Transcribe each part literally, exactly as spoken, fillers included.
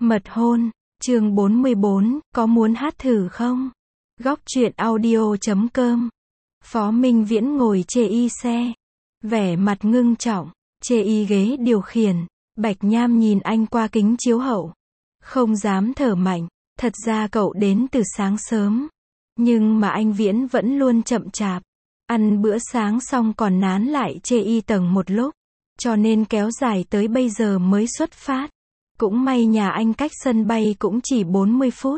Mật hôn, chương bốn mươi bốn, có muốn hát thử không? Góc truyện audio chấm com. Phó Minh Viễn ngồi chê y xe, vẻ mặt ngưng trọng, chê y ghế điều khiển. Bạch Nham nhìn anh qua kính chiếu hậu, không dám thở mạnh. Thật ra cậu đến từ sáng sớm, nhưng mà anh Viễn vẫn luôn chậm chạp. Ăn bữa sáng xong còn nán lại chê y tầng một lúc, cho nên kéo dài tới bây giờ mới xuất phát. Cũng may nhà anh cách sân bay cũng chỉ bốn mươi phút.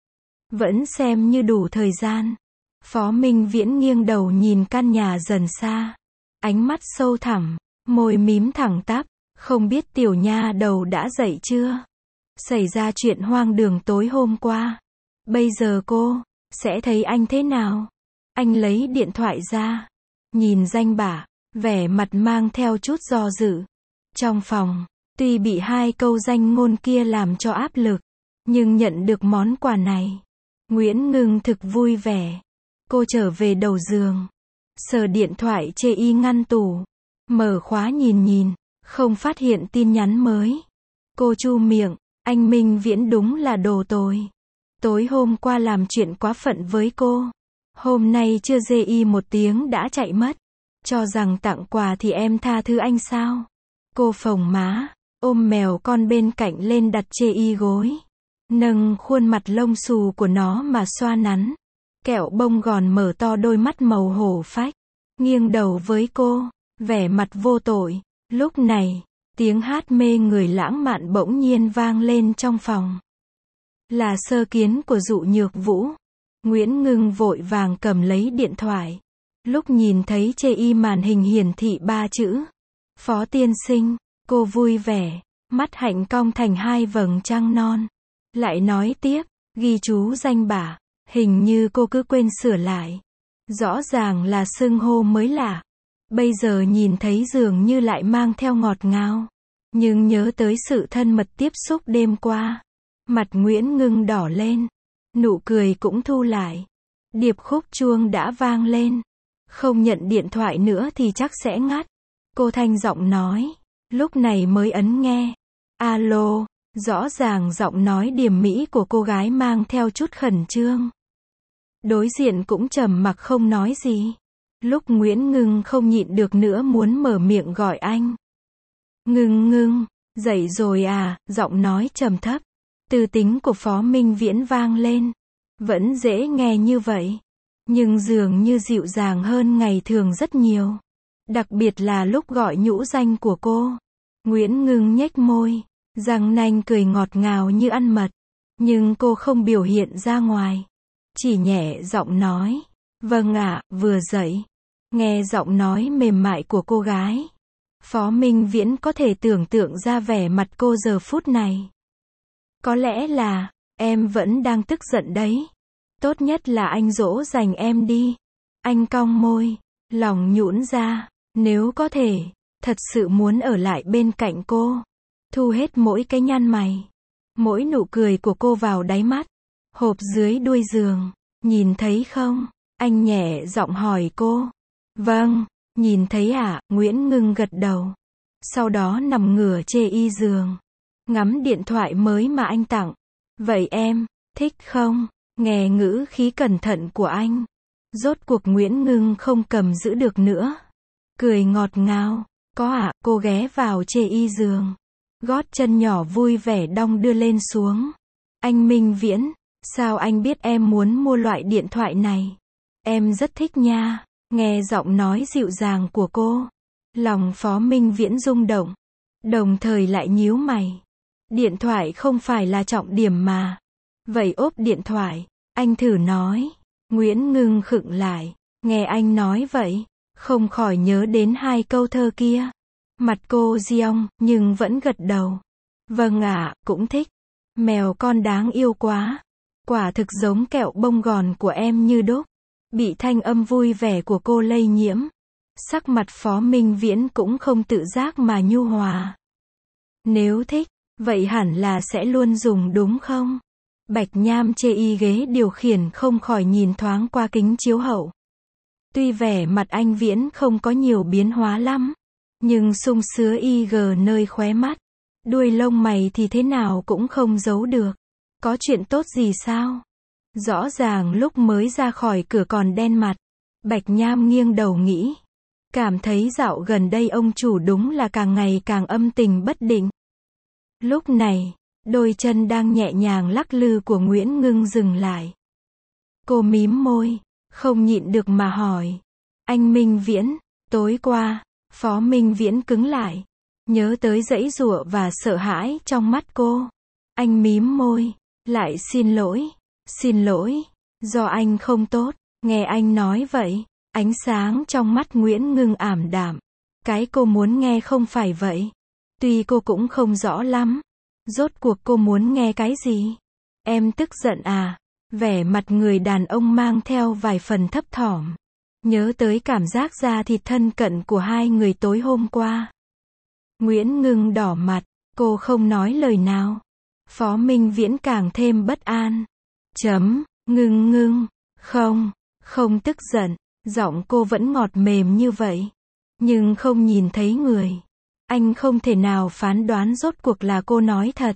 Vẫn xem như đủ thời gian. Phó Minh Viễn nghiêng đầu nhìn căn nhà dần xa. Ánh mắt sâu thẳm, môi mím thẳng tắp. Không biết tiểu nha đầu đã dậy chưa? Xảy ra chuyện hoang đường tối hôm qua. Bây giờ cô sẽ thấy anh thế nào? Anh lấy điện thoại ra, nhìn danh bạ, vẻ mặt mang theo chút do dự. Trong phòng, tuy bị hai câu danh ngôn kia làm cho áp lực, nhưng nhận được món quà này, Nguyễn Ngưng thực vui vẻ. Cô trở về đầu giường, sờ điện thoại chê y ngăn tủ, mở khóa nhìn nhìn, không phát hiện tin nhắn mới. Cô chu miệng, anh Minh Viễn đúng là đồ tồi. Tối hôm qua làm chuyện quá phận với cô. Hôm nay chưa dê y một tiếng đã chạy mất. Cho rằng tặng quà thì em tha thứ anh sao? Cô phồng má, ôm mèo con bên cạnh lên đặt chê y gối. Nâng khuôn mặt lông xù của nó mà xoa nắn. Kẹo bông gòn mở to đôi mắt màu hổ phách. Nghiêng đầu với cô, vẻ mặt vô tội. Lúc này, tiếng hát mê người lãng mạn bỗng nhiên vang lên trong phòng. Là sơ kiến của Dụ Nhược Vũ. Nguyễn Ngưng vội vàng cầm lấy điện thoại. Lúc nhìn thấy chê y màn hình hiển thị ba chữ Phó tiên sinh, cô vui vẻ, mắt hạnh cong thành hai vầng trăng non. Lại nói tiếp, ghi chú danh bạ, hình như cô cứ quên sửa lại. Rõ ràng là xưng hô mới lạ. Bây giờ nhìn thấy dường như lại mang theo ngọt ngào. Nhưng nhớ tới sự thân mật tiếp xúc đêm qua. Mặt Nguyễn Ngưng đỏ lên. Nụ cười cũng thu lại. Điệp khúc chuông đã vang lên. Không nhận điện thoại nữa thì chắc sẽ ngắt. Cô thanh giọng nói. Lúc này mới ấn nghe. Alo, rõ ràng giọng nói điềm mỹ của cô gái mang theo chút khẩn trương. Đối diện cũng trầm mặc không nói gì. Lúc Nguyễn Ngưng không nhịn được nữa muốn mở miệng gọi anh. Ngưng Ngưng, dậy rồi à, giọng nói trầm thấp. Từ tính của Phó Minh Viễn vang lên. Vẫn dễ nghe như vậy. Nhưng dường như dịu dàng hơn ngày thường rất nhiều. Đặc biệt là lúc gọi nhũ danh của cô. Nguyễn Ngưng nhếch môi. Răng nanh cười ngọt ngào như ăn mật. Nhưng cô không biểu hiện ra ngoài. Chỉ nhẹ giọng nói. Vâng ạ, vừa dậy. Nghe giọng nói mềm mại của cô gái. Phó Minh Viễn có thể tưởng tượng ra vẻ mặt cô giờ phút này. Có lẽ là, em vẫn đang tức giận đấy. Tốt nhất là anh dỗ dành em đi. Anh cong môi, lòng nhũn ra. Nếu có thể, thật sự muốn ở lại bên cạnh cô. Thu hết mỗi cái nhăn mày. Mỗi nụ cười của cô vào đáy mắt. Hộp dưới đuôi giường. Nhìn thấy không? Anh nhẹ giọng hỏi cô. Vâng, nhìn thấy ạ, à? Nguyễn Ngưng gật đầu. Sau đó nằm ngửa chê y giường. Ngắm điện thoại mới mà anh tặng. Vậy em, thích không? Nghe ngữ khí cẩn thận của anh. Rốt cuộc Nguyễn Ngưng không cầm giữ được nữa. Cười ngọt ngào. Có ạ, à? Cô ghé vào chê y giường. Gót chân nhỏ vui vẻ đong đưa lên xuống. Anh Minh Viễn, sao anh biết em muốn mua loại điện thoại này? Em rất thích nha. Nghe giọng nói dịu dàng của cô. Lòng Phó Minh Viễn rung động. Đồng thời lại nhíu mày. Điện thoại không phải là trọng điểm mà. Vậy ốp điện thoại. Anh thử nói. Nguyễn Ngưng khựng lại. Nghe anh nói vậy. Không khỏi nhớ đến hai câu thơ kia. Mặt cô giong, nhưng vẫn gật đầu. Vâng ạ, cũng thích. Mèo con đáng yêu quá. Quả thực giống kẹo bông gòn của em như đúc. Bị thanh âm vui vẻ của cô lây nhiễm. Sắc mặt Phó Minh Viễn cũng không tự giác mà nhu hòa. Nếu thích, vậy hẳn là sẽ luôn dùng đúng không? Bạch Nham chê y ghế điều khiển không khỏi nhìn thoáng qua kính chiếu hậu. Tuy vẻ mặt anh Viễn không có nhiều biến hóa lắm. Nhưng sung sứa y gờ nơi khóe mắt. Đuôi lông mày thì thế nào cũng không giấu được. Có chuyện tốt gì sao? Rõ ràng lúc mới ra khỏi cửa còn đen mặt. Bạch Nham nghiêng đầu nghĩ. Cảm thấy dạo gần đây ông chủ đúng là càng ngày càng âm tình bất định. Lúc này, đôi chân đang nhẹ nhàng lắc lư của Nguyễn Ngưng dừng lại. Cô mím môi, không nhịn được mà hỏi. Anh Minh Viễn, tối qua, Phó Minh Viễn cứng lại. Nhớ tới giãy giụa và sợ hãi trong mắt cô. Anh mím môi, lại xin lỗi, xin lỗi, do anh không tốt. Nghe anh nói vậy, ánh sáng trong mắt Nguyễn Ngưng ảm đạm. Cái cô muốn nghe không phải vậy. Tuy cô cũng không rõ lắm. Rốt cuộc cô muốn nghe cái gì? Em tức giận à? Vẻ mặt người đàn ông mang theo vài phần thấp thỏm. Nhớ tới cảm giác da thịt thân cận của hai người tối hôm qua. Nguyễn Ngưng đỏ mặt, cô không nói lời nào. Phó Minh Viễn càng thêm bất an. Chấm, Ngưng Ngưng, không, không tức giận, giọng cô vẫn ngọt mềm như vậy. Nhưng không nhìn thấy người. Anh không thể nào phán đoán rốt cuộc là cô nói thật.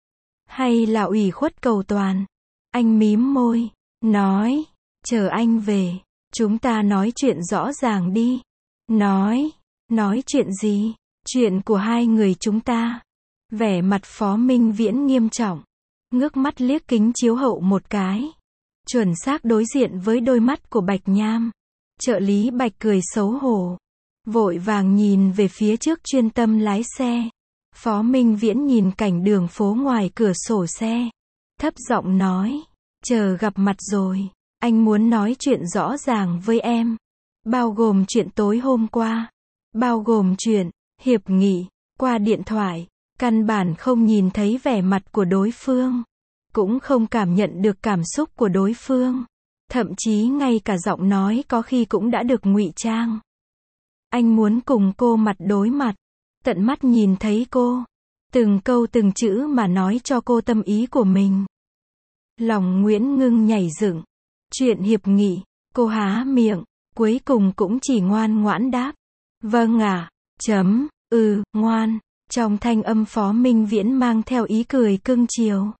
Hay là ủy khuất cầu toàn. Anh mím môi, nói, chờ anh về, chúng ta nói chuyện rõ ràng đi. Nói, nói chuyện gì? Chuyện của hai người chúng ta. Vẻ mặt Phó Minh Viễn nghiêm trọng. Ngước mắt liếc kính chiếu hậu một cái. Chuẩn xác đối diện với đôi mắt của Bạch Nham. Trợ lý Bạch cười xấu hổ. Vội vàng nhìn về phía trước chuyên tâm lái xe. Phó Minh Viễn nhìn cảnh đường phố ngoài cửa sổ xe. Thấp giọng nói. Chờ gặp mặt rồi. Anh muốn nói chuyện rõ ràng với em. Bao gồm chuyện tối hôm qua. Bao gồm chuyện, hiệp nghị, qua điện thoại. Căn bản không nhìn thấy vẻ mặt của đối phương. Cũng không cảm nhận được cảm xúc của đối phương. Thậm chí ngay cả giọng nói có khi cũng đã được ngụy trang. Anh muốn cùng cô mặt đối mặt. Tận mắt nhìn thấy cô. Từng câu từng chữ mà nói cho cô tâm ý của mình. Lòng Nguyễn Ngưng nhảy dựng. Chuyện hiệp nghị, cô há miệng, cuối cùng cũng chỉ ngoan ngoãn đáp. Vâng à, chấm, ừ, ngoan. Trong thanh âm Phó Minh Viễn mang theo ý cười cưng chiều.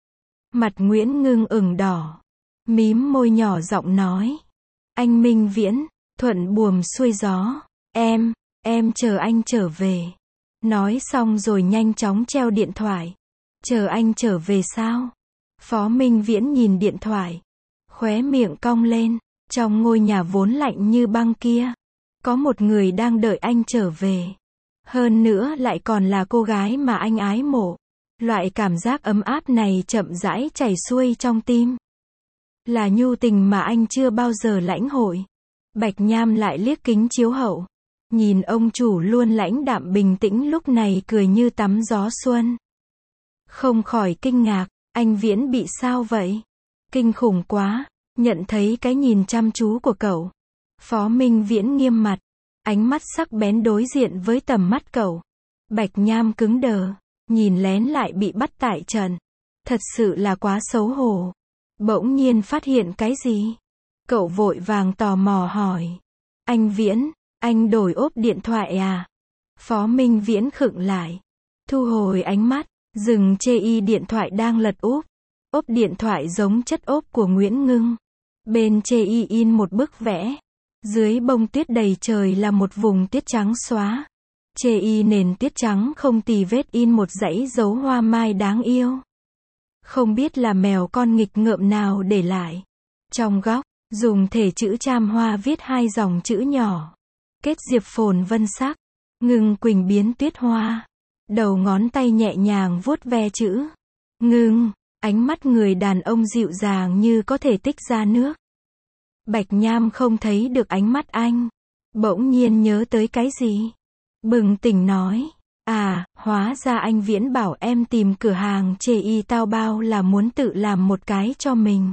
Mặt Nguyễn Ngưng ửng đỏ. Mím môi nhỏ giọng nói. Anh Minh Viễn, thuận buồm xuôi gió. Em, em chờ anh trở về. Nói xong rồi nhanh chóng treo điện thoại. Chờ anh trở về sao? Phó Minh Viễn nhìn điện thoại. Khóe miệng cong lên. Trong ngôi nhà vốn lạnh như băng kia. Có một người đang đợi anh trở về. Hơn nữa lại còn là cô gái mà anh ái mộ. Loại cảm giác ấm áp này chậm rãi chảy xuôi trong tim. Là nhu tình mà anh chưa bao giờ lãnh hội. Bạch Nham lại liếc kính chiếu hậu. Nhìn ông chủ luôn lãnh đạm bình tĩnh lúc này cười như tắm gió xuân. Không khỏi kinh ngạc, anh Viễn bị sao vậy? Kinh khủng quá, nhận thấy cái nhìn chăm chú của cậu. Phó Minh Viễn nghiêm mặt, ánh mắt sắc bén đối diện với tầm mắt cậu. Bạch Nham cứng đờ, nhìn lén lại bị bắt tại trận. Thật sự là quá xấu hổ. Bỗng nhiên phát hiện cái gì? Cậu vội vàng tò mò hỏi. Anh Viễn, anh đổi ốp điện thoại à? Phó Minh Viễn khựng lại. Thu hồi ánh mắt, dừng chê y điện thoại đang lật úp. Ốp điện thoại giống chất ốp của Nguyễn Ngưng. Bên chê y in một bức vẽ. Dưới bông tuyết đầy trời là một vùng tuyết trắng xóa. Chê y nền tuyết trắng không tì vết in một dãy dấu hoa mai đáng yêu. Không biết là mèo con nghịch ngợm nào để lại. Trong góc, dùng thể chữ cham hoa viết hai dòng chữ nhỏ. Kết diệp phồn vân sắc. Ngưng Quỳnh biến tuyết hoa. Đầu ngón tay nhẹ nhàng vuốt ve chữ. Ngưng, ánh mắt người đàn ông dịu dàng như có thể tích ra nước. Bạch Nham không thấy được ánh mắt anh. Bỗng nhiên nhớ tới cái gì. Bừng tỉnh nói. À, hóa ra anh Viễn bảo em tìm cửa hàng chê y tao bao là muốn tự làm một cái cho mình.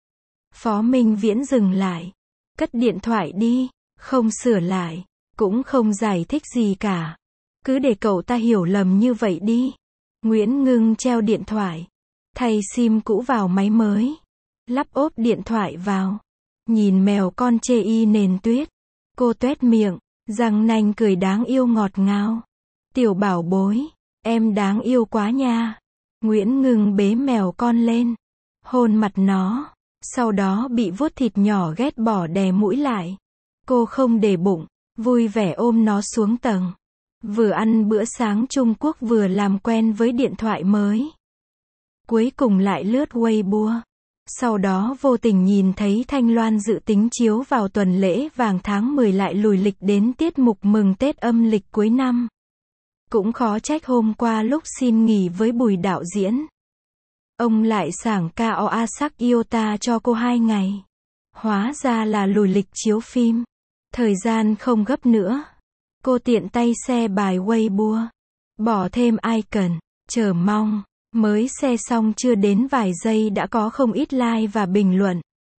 Phó Minh Viễn dừng lại. Cất điện thoại đi. Không sửa lại. Cũng không giải thích gì cả. Cứ để cậu ta hiểu lầm như vậy đi. Nguyễn Ngưng treo điện thoại. Thay sim cũ vào máy mới. Lắp ốp điện thoại vào. Nhìn mèo con chê y nền tuyết. Cô tuét miệng. Răng nanh cười đáng yêu ngọt ngào. Tiểu bảo bối. Em đáng yêu quá nha. Nguyễn Ngưng bế mèo con lên, hôn mặt nó, sau đó bị vuốt thịt nhỏ ghét bỏ đè mũi lại. Cô không để bụng, vui vẻ ôm nó xuống tầng. Vừa ăn bữa sáng Trung Quốc vừa làm quen với điện thoại mới. Cuối cùng lại lướt Weibo. Sau đó vô tình nhìn thấy Thanh Loan dự tính chiếu vào tuần lễ vàng tháng mười lại lùi lịch đến tiết mục mừng Tết âm lịch cuối năm. Cũng khó trách hôm qua lúc xin nghỉ với Bùi đạo diễn, ông lại sảng ca o a sắc yêu ta cho cô hai ngày. Hóa ra là lùi lịch chiếu phim. Thời gian không gấp nữa. Cô tiện tay share bài Weibo. Bỏ thêm icon. Chờ mong. Mới share xong chưa đến vài giây đã có không ít like và bình luận.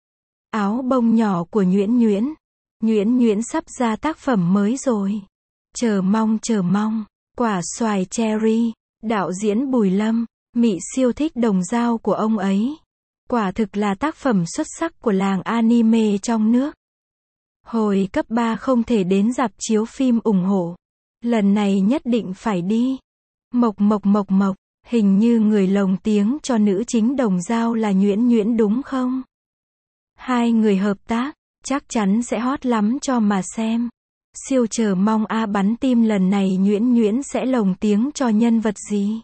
Áo bông nhỏ của Nhuyễn Nhuyễn. Nhuyễn Nhuyễn sắp ra tác phẩm mới rồi. Chờ mong chờ mong. Quả xoài cherry. Đạo diễn Bùi Lâm. Mị siêu thích đồng dao của ông ấy. Quả thực là tác phẩm xuất sắc của làng anime trong nước. Hồi cấp ba không thể đến rạp chiếu phim ủng hộ. Lần này nhất định phải đi. Mộc mộc mộc mộc. Hình như người lồng tiếng cho nữ chính đồng dao là Nhuyễn Nhuyễn đúng không? Hai người hợp tác, chắc chắn sẽ hot lắm cho mà xem. Siêu chờ mong A bắn tim lần này Nhuyễn Nhuyễn sẽ lồng tiếng cho nhân vật gì?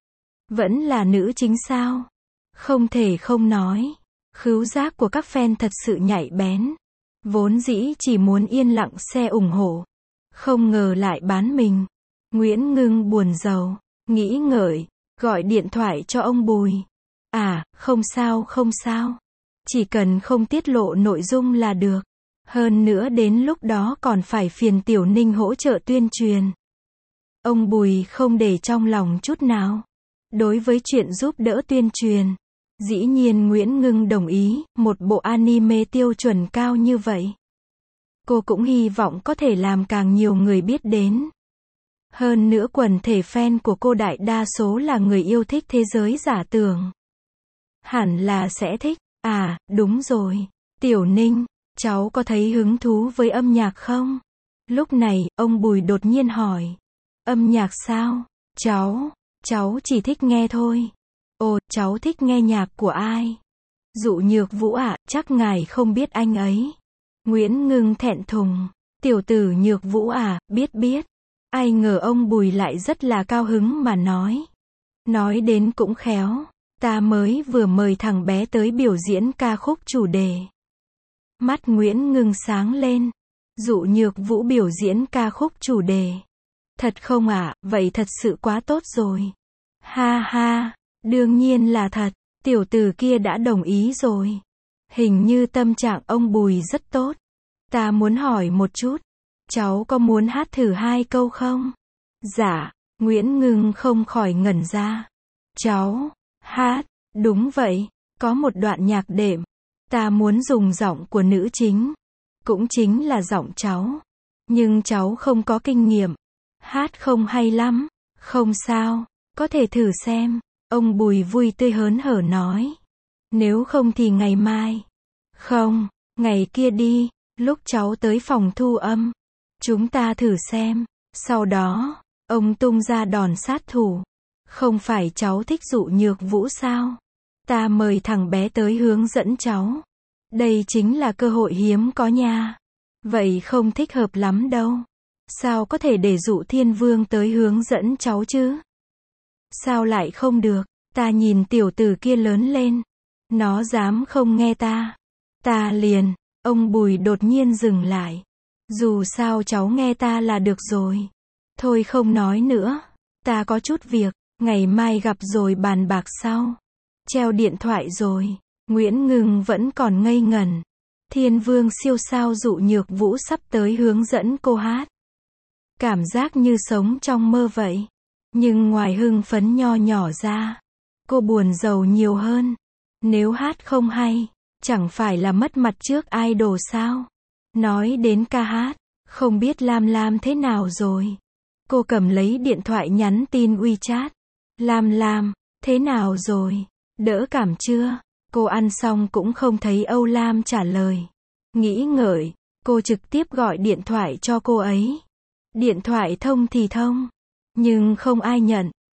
Vẫn là nữ chính sao? Không thể không nói. Khứu giác của các fan thật sự nhạy bén. Vốn dĩ chỉ muốn yên lặng xe ủng hộ. Không ngờ lại bán mình. Nguyễn Ngưng buồn rầu, nghĩ ngợi, gọi điện thoại cho ông Bùi. À, không sao không sao. Chỉ cần không tiết lộ nội dung là được. Hơn nữa đến lúc đó còn phải phiền Tiểu Ninh hỗ trợ tuyên truyền. Ông Bùi không để trong lòng chút nào. Đối với chuyện giúp đỡ tuyên truyền, dĩ nhiên Nguyễn Ngưng đồng ý, một bộ anime tiêu chuẩn cao như vậy. Cô cũng hy vọng có thể làm càng nhiều người biết đến. Hơn nữa quần thể fan của cô đại đa số là người yêu thích thế giới giả tưởng. Hẳn là sẽ thích. À, đúng rồi. Tiểu Ninh, cháu có thấy hứng thú với âm nhạc không? Lúc này, ông Bùi đột nhiên hỏi. Âm nhạc sao? Cháu, cháu chỉ thích nghe thôi. Ồ, cháu thích nghe nhạc của ai? Dụ Nhược Vũ ạ, à, chắc ngài không biết anh ấy. Nguyễn Ngưng thẹn thùng. Tiểu tử Nhược Vũ à, biết biết. Ai ngờ ông Bùi lại rất là cao hứng mà nói. Nói đến cũng khéo. Ta mới vừa mời thằng bé tới biểu diễn ca khúc chủ đề. Mắt Nguyễn Ngưng sáng lên. Dụ Nhược Vũ biểu diễn ca khúc chủ đề. Thật không ạ, à, vậy thật sự quá tốt rồi. Ha ha, đương nhiên là thật. Tiểu tử kia đã đồng ý rồi. Hình như tâm trạng ông Bùi rất tốt. Ta muốn hỏi một chút. Cháu có muốn hát thử hai câu không? Dạ, Nguyễn Ngưng không khỏi ngẩn ra. Cháu, hát, đúng vậy, có một đoạn nhạc đệm. Ta muốn dùng giọng của nữ chính. Cũng chính là giọng cháu. Nhưng cháu không có kinh nghiệm. Hát không hay lắm. Không sao, có thể thử xem. Ông Bùi vui tươi hớn hở nói. Nếu không thì ngày mai. Không, ngày kia đi, lúc cháu tới phòng thu âm. Chúng ta thử xem. Sau đó, ông tung ra đòn sát thủ. Không phải cháu thích Dụ Nhược Vũ sao? Ta mời thằng bé tới hướng dẫn cháu. Đây chính là cơ hội hiếm có nha. Vậy không thích hợp lắm đâu. Sao có thể để Dụ Thiên Vương tới hướng dẫn cháu chứ? Sao lại không được? Ta nhìn tiểu tử kia lớn lên. Nó dám không nghe ta. Ta liền. Ông Bùi đột nhiên dừng lại. Dù sao cháu nghe ta là được rồi. Thôi không nói nữa. Ta có chút việc. Ngày mai gặp rồi bàn bạc sau. Treo điện thoại rồi. Nguyễn Ngưng vẫn còn ngây ngẩn. Thiên Vương siêu sao Dụ Nhược Vũ sắp tới hướng dẫn cô hát. Cảm giác như sống trong mơ vậy. Nhưng ngoài hưng phấn nho nhỏ ra, cô buồn rầu nhiều hơn. Nếu hát không hay, chẳng phải là mất mặt trước idol sao? Nói đến ca hát, không biết Lam Lam thế nào rồi. Cô cầm lấy điện thoại nhắn tin WeChat. Lam Lam, thế nào rồi? Đỡ cảm chưa? Cô ăn xong cũng không thấy Âu Lam trả lời. Nghĩ ngợi, cô trực tiếp gọi điện thoại cho cô ấy. Điện thoại thông thì thông, nhưng không ai nhận.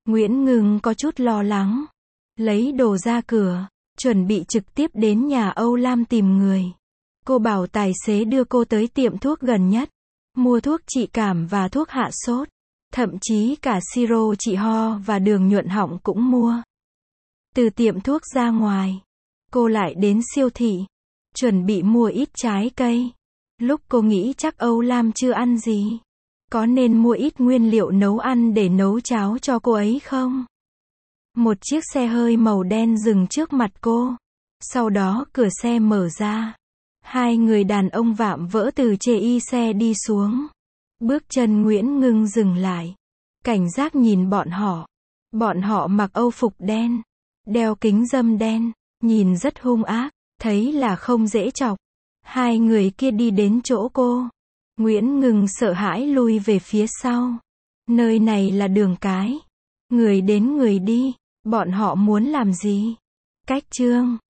Nguyễn Ngưng có chút lo lắng. Lấy đồ ra cửa, chuẩn bị trực tiếp đến nhà Âu Lam tìm người. Cô bảo tài xế đưa cô tới tiệm thuốc gần nhất. Mua thuốc trị cảm và thuốc hạ sốt. Thậm chí cả siro trị ho và đường nhuận họng cũng mua. Từ tiệm thuốc ra ngoài, cô lại đến siêu thị. Chuẩn bị mua ít trái cây. Lúc cô nghĩ chắc Âu Lam chưa ăn gì. Có nên mua ít nguyên liệu nấu ăn để nấu cháo cho cô ấy không? Một chiếc xe hơi màu đen dừng trước mặt cô. Sau đó cửa xe mở ra. Hai người đàn ông vạm vỡ từ chê y xe đi xuống. Bước chân Nguyễn Ngưng dừng lại. Cảnh giác nhìn bọn họ. Bọn họ mặc âu phục đen. Đeo kính râm đen. Nhìn rất hung ác. Thấy là không dễ chọc. Hai người kia đi đến chỗ cô. Nguyễn Ngưng sợ hãi lui về phía sau. Nơi này là đường cái. Người đến người đi. Bọn họ muốn làm gì? Cách Trương.